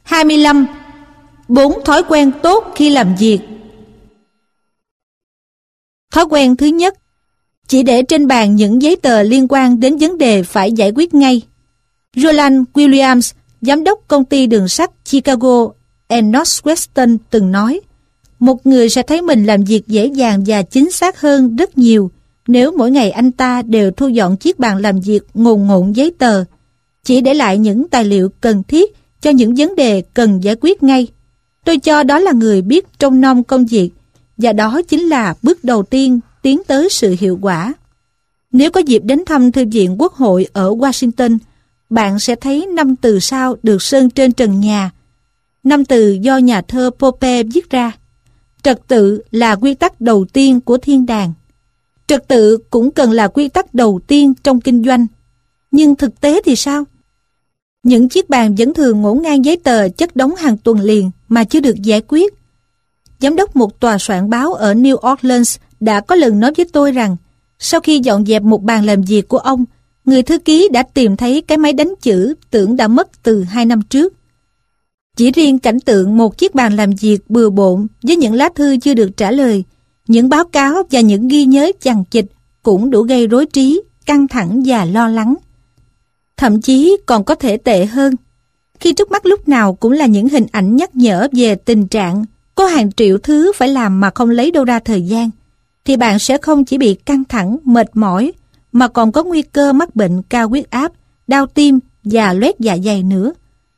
25. 4 thói quen tốt khi làm việc. Thói quen thứ nhất: chỉ để trên bàn những giấy tờ liên quan đến vấn đề phải giải quyết ngay. Roland Williams, giám đốc công ty đường sắt Chicago and Northwestern từng nói, một người sẽ thấy mình làm việc dễ dàng và chính xác hơn rất nhiều nếu mỗi ngày anh ta đều thu dọn chiếc bàn làm việc ngồn ngộn giấy tờ, chỉ để lại những tài liệu cần thiết cho những vấn đề cần giải quyết ngay. Tôi cho đó là người biết trông nom công việc, và đó chính là bước đầu tiên tiến tới sự hiệu quả. Nếu có dịp đến thăm Thư viện Quốc hội ở Washington, bạn sẽ thấy 5 từ sau được sơn trên trần nhà. 5 từ do nhà thơ Pope viết ra. Trật tự là quy tắc đầu tiên của thiên đàng. Trật tự cũng cần là quy tắc đầu tiên trong kinh doanh. Nhưng thực tế thì sao? Những chiếc bàn vẫn thường ngổn ngang giấy tờ chất đống hàng tuần liền mà chưa được giải quyết. Giám đốc một tòa soạn báo ở New Orleans đã có lần nói với tôi rằng sau khi dọn dẹp một bàn làm việc của ông, người thư ký đã tìm thấy cái máy đánh chữ tưởng đã mất từ 2 năm trước. Chỉ riêng cảnh tượng một chiếc bàn làm việc bừa bộn với những lá thư chưa được trả lời, những báo cáo và những ghi nhớ chằng chịt cũng đủ gây rối trí, căng thẳng và lo lắng. Thậm chí còn có thể tệ hơn. Khi trước mắt lúc nào cũng là những hình ảnh nhắc nhở về tình trạng có hàng triệu thứ phải làm mà không lấy đâu ra thời gian, thì bạn sẽ không chỉ bị căng thẳng, mệt mỏi, mà còn có nguy cơ mắc bệnh cao huyết áp, đau tim và loét dạ dày nữa.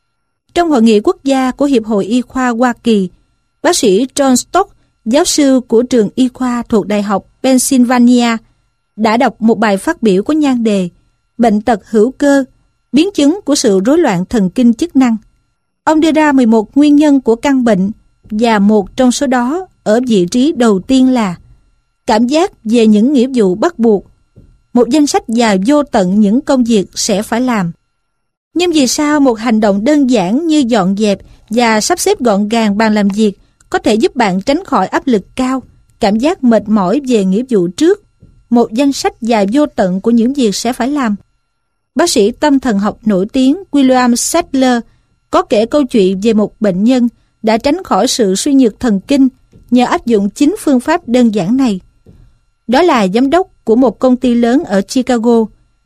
Trong hội nghị quốc gia của Hiệp hội Y khoa Hoa Kỳ, bác sĩ John Stock, giáo sư của trường y khoa thuộc Đại học Pennsylvania, đã đọc một bài phát biểu có nhan đề Bệnh tật hữu cơ, biến chứng của sự rối loạn thần kinh chức năng. Ông đưa ra 11 nguyên nhân của căn bệnh, và một trong số đó ở vị trí đầu tiên là cảm giác về những nghĩa vụ bắt buộc, một danh sách dài vô tận những công việc sẽ phải làm. Nhưng vì sao một hành động đơn giản như dọn dẹp và sắp xếp gọn gàng bàn làm việc có thể giúp bạn tránh khỏi áp lực cao, cảm giác mệt mỏi về nghĩa vụ trước, một danh sách dài vô tận của những việc sẽ phải làm? Bác sĩ tâm thần học nổi tiếng William Sadler có kể câu chuyện về một bệnh nhân đã tránh khỏi sự suy nhược thần kinh nhờ áp dụng 9 phương pháp đơn giản này. Đó là giám đốc của một công ty lớn ở Chicago.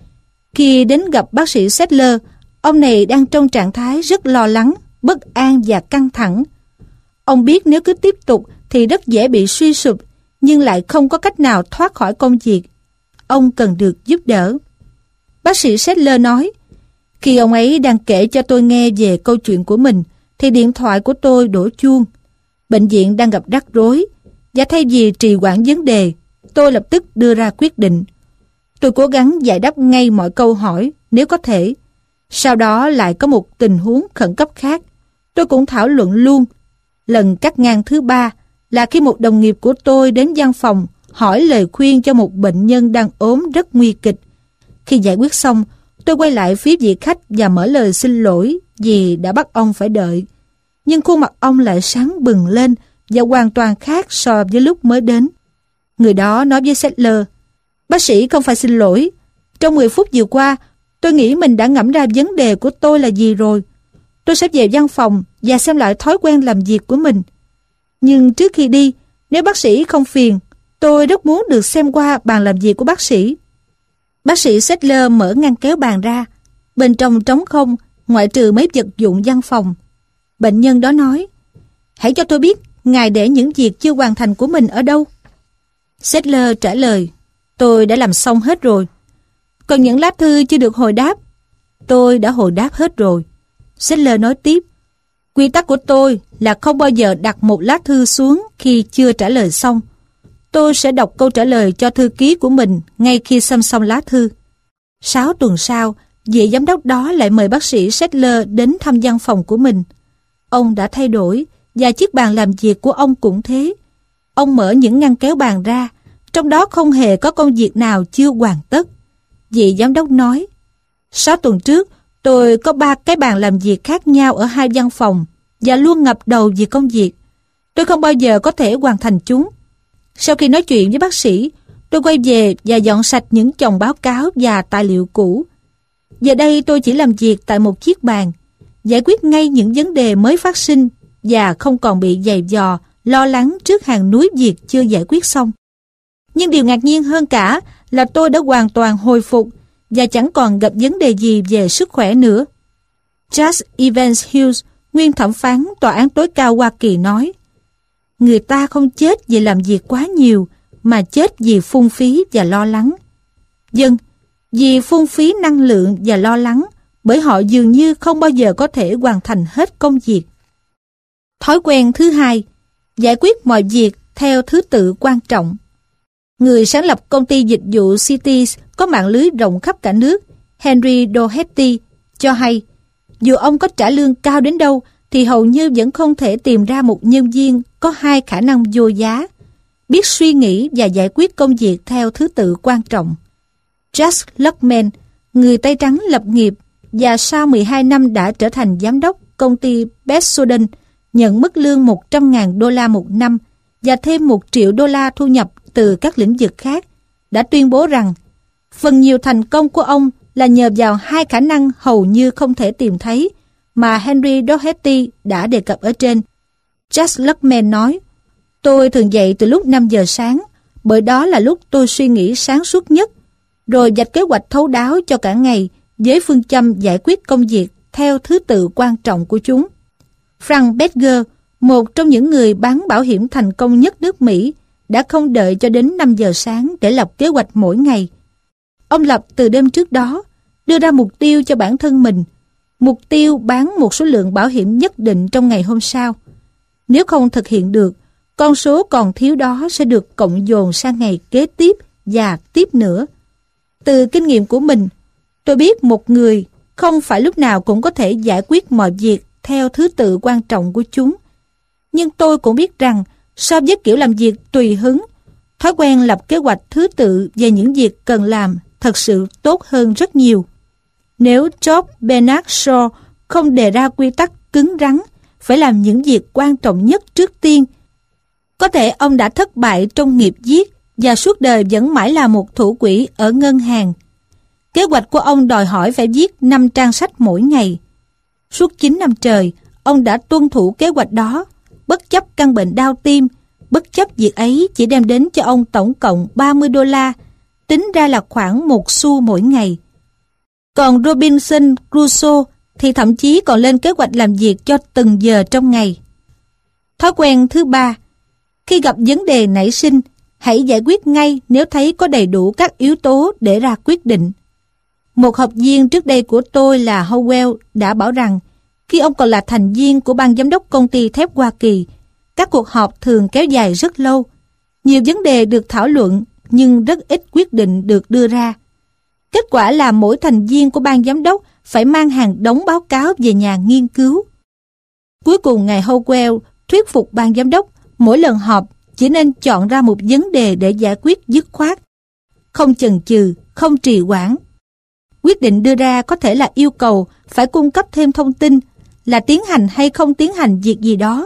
Khi đến gặp bác sĩ Sadler, ông này đang trong trạng thái rất lo lắng, bất an và căng thẳng. Ông biết nếu cứ tiếp tục thì rất dễ bị suy sụp, nhưng lại không có cách nào thoát khỏi công việc. Ông cần được giúp đỡ. Bác sĩ Sadler nói, khi ông ấy đang kể cho tôi nghe về câu chuyện của mình, thì điện thoại của tôi đổ chuông. Bệnh viện đang gặp rắc rối, và thay vì trì hoãn vấn đề, tôi lập tức đưa ra quyết định. Tôi cố gắng giải đáp ngay mọi câu hỏi nếu có thể. Sau đó lại có một tình huống khẩn cấp khác. Tôi cũng thảo luận luôn. Lần cắt ngang thứ 3 là khi một đồng nghiệp của tôi đến văn phòng hỏi lời khuyên cho một bệnh nhân đang ốm rất nguy kịch. Khi giải quyết xong, tôi quay lại phía vị khách và mở lời xin lỗi vì đã bắt ông phải đợi. Nhưng khuôn mặt ông lại sáng bừng lên và hoàn toàn khác so với lúc mới đến. Người đó nói với Sadler, bác sĩ không phải xin lỗi. Trong 10 phút vừa qua, tôi nghĩ mình đã ngẫm ra vấn đề của tôi là gì rồi. Tôi sẽ về văn phòng và xem lại thói quen làm việc của mình. Nhưng trước khi đi, nếu bác sĩ không phiền, tôi rất muốn được xem qua bàn làm việc của bác sĩ. Bác sĩ Sadler mở ngăn kéo bàn ra. Bên trong trống không, ngoại trừ mấy vật dụng văn phòng. Bệnh nhân đó nói, hãy cho tôi biết ngài để những việc chưa hoàn thành của mình ở đâu. Sadler trả lời, tôi đã làm xong hết rồi. Còn những lá thư chưa được hồi đáp, tôi đã hồi đáp hết rồi. Sadler nói tiếp, quy tắc của tôi là không bao giờ đặt một lá thư xuống khi chưa trả lời xong. Tôi sẽ đọc câu trả lời cho thư ký của mình ngay khi xem xong lá thư. 6 tuần sau, vị giám đốc đó lại mời bác sĩ Sadler đến thăm văn phòng của mình. Ông đã thay đổi và chiếc bàn làm việc của ông cũng thế. Ông mở những ngăn kéo bàn ra, trong đó không hề có công việc nào chưa hoàn tất. Vị giám đốc nói, 6 tuần trước, tôi có 3 cái bàn làm việc khác nhau ở 2 văn phòng và luôn ngập đầu vì công việc. Tôi không bao giờ có thể hoàn thành chúng. Sau khi nói chuyện với bác sĩ, tôi quay về và dọn sạch những chồng báo cáo và tài liệu cũ. Giờ đây tôi chỉ làm việc tại một chiếc bàn. giải quyết ngay những vấn đề mới phát sinh và không còn bị giày vò, lo lắng trước hàng núi việc chưa giải quyết xong. Nhưng điều ngạc nhiên hơn cả là tôi đã hoàn toàn hồi phục và chẳng còn gặp vấn đề gì về sức khỏe nữa. Judge Evans Hughes, nguyên thẩm phán Tòa án tối cao Hoa Kỳ nói, người ta không chết vì làm việc quá nhiều, mà chết vì phung phí và lo lắng. Vâng, vì phung phí năng lượng và lo lắng, bởi họ dường như không bao giờ có thể hoàn thành hết công việc. Thói quen thứ hai, giải quyết mọi việc theo thứ tự quan trọng. Người sáng lập công ty dịch vụ Cities có mạng lưới rộng khắp cả nước, Henry Doherty, cho hay, dù ông có trả lương cao đến đâu thì hầu như vẫn không thể tìm ra một nhân viên có hai khả năng vô giá, biết suy nghĩ và giải quyết công việc theo thứ tự quan trọng. Judge Luckman, người Tây Trắng lập nghiệp và sau 12 năm đã trở thành giám đốc công ty Pepsodent, nhận mức lương $100.000 một năm và thêm $1 triệu thu nhập từ các lĩnh vực khác, đã tuyên bố rằng phần nhiều thành công của ông là nhờ vào hai khả năng hầu như không thể tìm thấy mà Henry Doherty đã đề cập ở trên. Judge Luckman nói, tôi thường dậy từ lúc 5 giờ sáng, bởi đó là lúc tôi suy nghĩ sáng suốt nhất, rồi vạch kế hoạch thấu đáo cho cả ngày với phương châm giải quyết công việc theo thứ tự quan trọng của chúng. Frank Bettger, một trong những người bán bảo hiểm thành công nhất nước Mỹ, đã không đợi cho đến 5 giờ sáng để lập kế hoạch mỗi ngày. Ông lập từ đêm trước đó, đưa ra mục tiêu cho bản thân mình, mục tiêu bán một số lượng bảo hiểm nhất định trong ngày hôm sau. Nếu không thực hiện được, con số còn thiếu đó sẽ được cộng dồn sang ngày kế tiếp và tiếp nữa. Từ kinh nghiệm của mình, tôi biết một người không phải lúc nào cũng có thể giải quyết mọi việc theo thứ tự quan trọng của chúng. Nhưng tôi cũng biết rằng so với kiểu làm việc tùy hứng, thói quen lập kế hoạch thứ tự về những việc cần làm thật sự tốt hơn rất nhiều. Nếu George Bernard Shaw không đề ra quy tắc cứng rắn phải làm những việc quan trọng nhất trước tiên, có thể ông đã thất bại trong nghiệp viết và suốt đời vẫn mãi là một thủ quỹ ở ngân hàng. Kế hoạch của ông đòi hỏi phải viết 5 trang sách mỗi ngày. Suốt 9 năm trời, ông đã tuân thủ kế hoạch đó, bất chấp căn bệnh đau tim, bất chấp việc ấy chỉ đem đến cho ông tổng cộng $30, tính ra là khoảng 1 xu mỗi ngày. Còn Robinson Crusoe thì thậm chí còn lên kế hoạch làm việc cho từng giờ trong ngày. Thói quen thứ ba, khi gặp vấn đề nảy sinh, hãy giải quyết ngay nếu thấy có đầy đủ các yếu tố để ra quyết định. Một học viên trước đây của tôi là Howell đã bảo rằng khi ông còn là thành viên của ban giám đốc công ty thép Hoa Kỳ, các cuộc họp thường kéo dài rất lâu. Nhiều vấn đề được thảo luận nhưng rất ít quyết định được đưa ra. Kết quả là mỗi thành viên của ban giám đốc phải mang hàng đống báo cáo về nhà nghiên cứu. Cuối cùng ngài Howell thuyết phục ban giám đốc mỗi lần họp chỉ nên chọn ra một vấn đề để giải quyết dứt khoát, không chần chừ, không trì hoãn. Quyết định đưa ra có thể là yêu cầu phải cung cấp thêm thông tin, là tiến hành hay không tiến hành việc gì đó.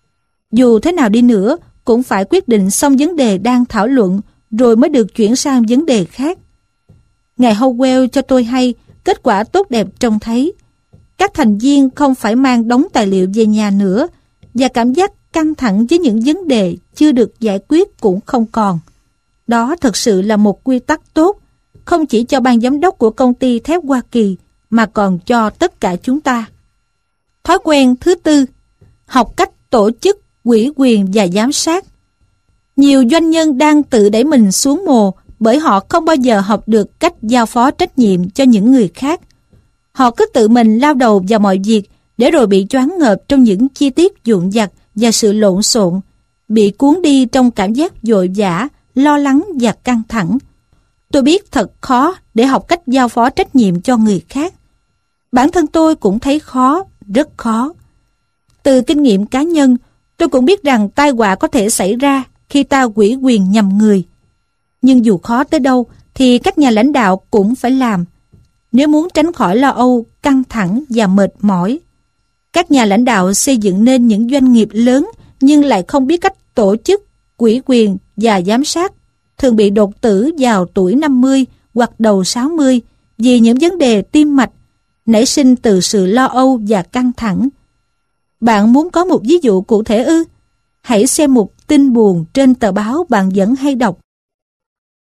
Dù thế nào đi nữa, cũng phải quyết định xong vấn đề đang thảo luận rồi mới được chuyển sang vấn đề khác. Ngài Howell cho tôi hay kết quả tốt đẹp trông thấy. Các thành viên không phải mang đống tài liệu về nhà nữa và cảm giác căng thẳng với những vấn đề chưa được giải quyết cũng không còn. Đó thật sự là một quy tắc tốt, không chỉ cho ban giám đốc của công ty thép Hoa Kỳ mà còn cho tất cả chúng ta. Thói quen thứ tư, học cách tổ chức, ủy quyền và giám sát. Nhiều doanh nhân đang tự đẩy mình xuống mồ bởi họ không bao giờ học được cách giao phó trách nhiệm cho những người khác. Họ cứ tự mình lao đầu vào mọi việc để rồi bị choáng ngợp trong những chi tiết vụn vặt và sự lộn xộn, bị cuốn đi trong cảm giác vội vã, lo lắng và căng thẳng. Tôi biết thật khó để học cách giao phó trách nhiệm cho người khác. Bản thân tôi cũng thấy khó, rất khó. Từ kinh nghiệm cá nhân, tôi cũng biết rằng tai họa có thể xảy ra khi ta ủy quyền nhầm người. Nhưng dù khó tới đâu thì các nhà lãnh đạo cũng phải làm, nếu muốn tránh khỏi lo âu, căng thẳng và mệt mỏi. Các nhà lãnh đạo xây dựng nên những doanh nghiệp lớn nhưng lại không biết cách tổ chức, ủy quyền và giám sát, thường bị đột tử vào tuổi 50 hoặc đầu 60 vì những vấn đề tim mạch, nảy sinh từ sự lo âu và căng thẳng. Bạn muốn có một ví dụ cụ thể ư? Hãy xem một tin buồn trên tờ báo bạn vẫn hay đọc.